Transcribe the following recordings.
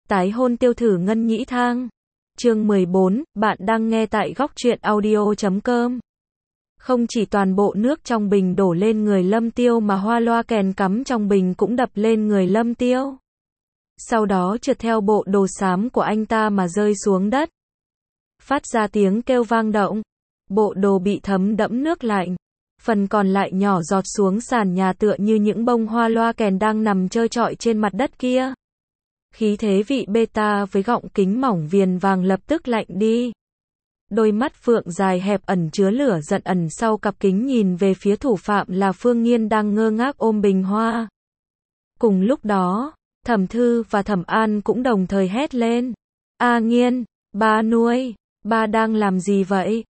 Tái hôn tiêu thử ngân nhĩ thang. Chương 14, bạn đang nghe tại góc truyện audio.com. Không chỉ toàn bộ nước trong bình đổ lên người Lâm Tiêu mà hoa loa kèn cắm trong bình cũng đập lên người Lâm Tiêu. Sau đó trượt theo bộ đồ xám của anh ta mà rơi xuống đất. Phát ra tiếng kêu vang động. Bộ đồ bị thấm đẫm nước lạnh. Phần còn lại nhỏ giọt xuống sàn nhà tựa như những bông hoa loa kèn đang nằm trơ trọi trên mặt đất kia. Khí thế vị beta với gọng kính mỏng viền vàng lập tức lạnh đi. Đôi mắt phượng dài hẹp ẩn chứa lửa giận ẩn sau cặp kính nhìn về phía thủ phạm là Phương Nghiên đang ngơ ngác ôm bình hoa. Cùng lúc đó, Thẩm Thư và Thẩm An cũng đồng thời hét lên. A Nghiên, ba nuôi, ba đang làm gì vậy?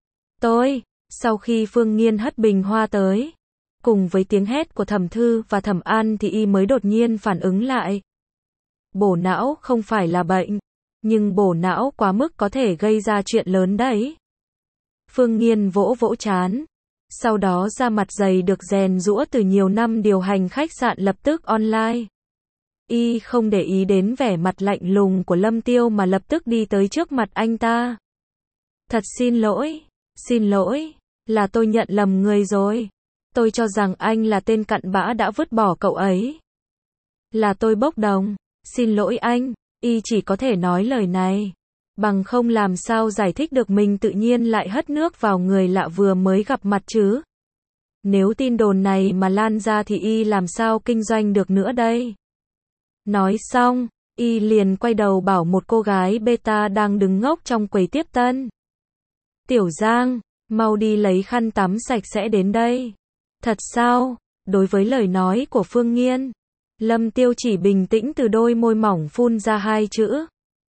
Sau khi Phương Nghiên hất bình hoa tới, cùng với tiếng hét của Thẩm Thư và Thẩm An thì y mới đột nhiên phản ứng lại. Bổ não không phải là bệnh, nhưng bổ não quá mức có thể gây ra chuyện lớn đấy. Phương Nghiên vỗ vỗ trán, sau đó da mặt dày được rèn giũa từ nhiều năm điều hành khách sạn lập tức online. Y không để ý đến vẻ mặt lạnh lùng của Lâm Tiêu mà lập tức đi tới trước mặt anh ta. Thật xin lỗi, là tôi nhận lầm người rồi. Tôi cho rằng anh là tên cặn bã đã vứt bỏ cậu ấy. Là tôi bốc đồng, xin lỗi anh, y chỉ có thể nói lời này. Bằng không làm sao giải thích được mình tự nhiên lại hất nước vào người lạ vừa mới gặp mặt chứ. Nếu tin đồn này mà lan ra thì y làm sao kinh doanh được nữa đây. Nói xong, y liền quay đầu bảo một cô gái beta đang đứng ngốc trong quầy tiếp tân. Tiểu Giang, mau đi lấy khăn tắm sạch sẽ đến đây. Thật sao? Đối với lời nói của Phương Nghiên, Lâm Tiêu chỉ bình tĩnh từ đôi môi mỏng phun ra hai chữ.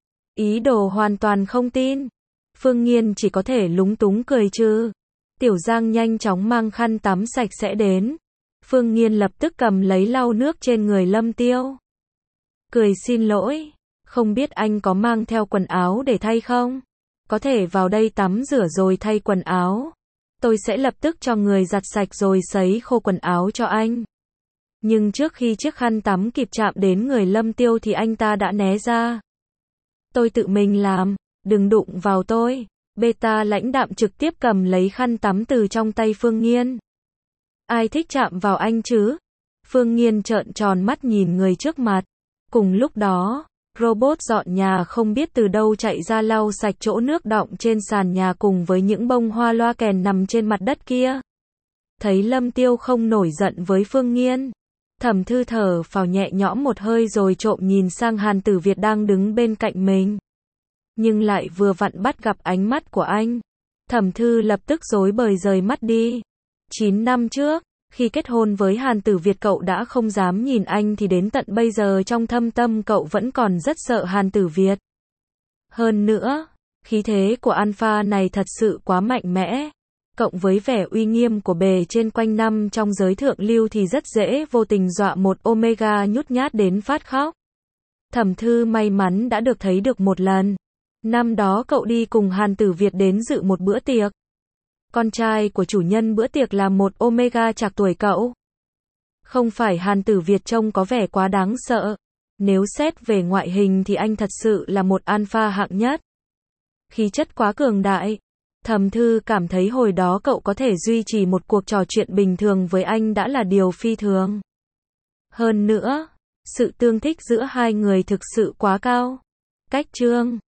Ý đồ hoàn toàn không tin. Phương Nghiên chỉ có thể lúng túng cười trừ. Tiểu Giang nhanh chóng mang khăn tắm sạch sẽ đến. Phương Nghiên lập tức cầm lấy lau nước trên người Lâm Tiêu. Cười xin lỗi, không biết anh có mang theo quần áo để thay không? Có thể vào đây tắm rửa rồi thay quần áo. Tôi sẽ lập tức cho người giặt sạch rồi sấy khô quần áo cho anh. Nhưng trước khi chiếc khăn tắm kịp chạm đến người Lâm Tiêu thì anh ta đã né ra. Tôi tự mình làm, đừng đụng vào tôi. Beta lãnh đạm trực tiếp cầm lấy khăn tắm từ trong tay Phương Nghiên. Ai thích chạm vào anh chứ? Phương Nghiên trợn tròn mắt nhìn người trước mặt. Cùng lúc đó, robot dọn nhà không biết từ đâu chạy ra lau sạch chỗ nước đọng trên sàn nhà cùng với những bông hoa loa kèn nằm trên mặt đất kia. Thấy Lâm Tiêu không nổi giận với Phương Nghiên, Thẩm Thư thở phào nhẹ nhõm một hơi rồi trộm nhìn sang Hàn Tử Việt đang đứng bên cạnh mình. Nhưng lại vừa vặn bắt gặp ánh mắt của anh. Thẩm Thư lập tức rối bời rời mắt đi. 9 năm trước, khi kết hôn với Hàn Tử Việt cậu đã không dám nhìn anh thì đến tận bây giờ trong thâm tâm cậu vẫn còn rất sợ Hàn Tử Việt. Hơn nữa, khí thế của Alpha này thật sự quá mạnh mẽ. Cộng với vẻ uy nghiêm của bề trên quanh năm trong giới thượng lưu thì rất dễ vô tình dọa một Omega nhút nhát đến phát khóc. Thẩm Thư may mắn đã được thấy được một lần. Năm đó cậu đi cùng Hàn Tử Việt đến dự một bữa tiệc. Con trai của chủ nhân bữa tiệc là một Omega trạc tuổi cậu. Không phải Hàn Tử Việt trông có vẻ quá đáng sợ. Nếu xét về ngoại hình thì anh thật sự là một alpha hạng nhất. Khí chất quá cường đại. Thẩm Thư cảm thấy hồi đó cậu có thể duy trì một cuộc trò chuyện bình thường với anh đã là điều phi thường. Hơn nữa, sự tương thích giữa hai người thực sự quá cao. Cách chương